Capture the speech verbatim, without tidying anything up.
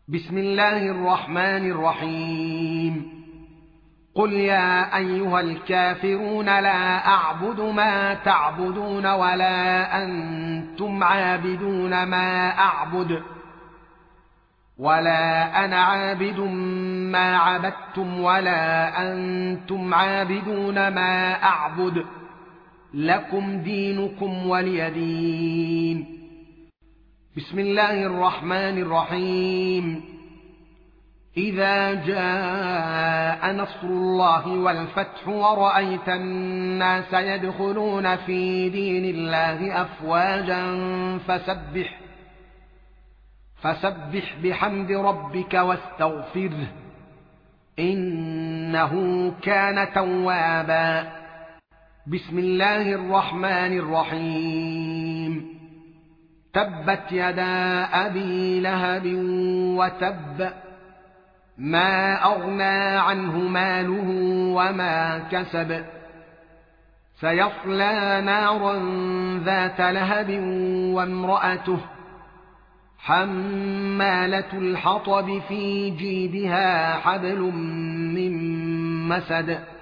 بسم الله الرحمن الرحيم قل يا ايها الكافرون لا اعبد ما تعبدون ولا انتم عابدون ما اعبد ولا انا عابد ما عبدتم ولا انتم عابدون ما اعبد لكم دينكم ولي دين. بسم الله الرحمن الرحيم إذا جاء نصر الله والفتح ورأيت الناس يدخلون في دين الله أفواجا فسبح فسبح بحمد ربك واستغفره إنه كان توابا. بسم الله الرحمن الرحيم تبت يدا أبي لهب وتب ما أغنى عنه ماله وما كسب سيصلى نارا ذات لهب وامرأته حمالة الحطب في جيدها حبل من مسد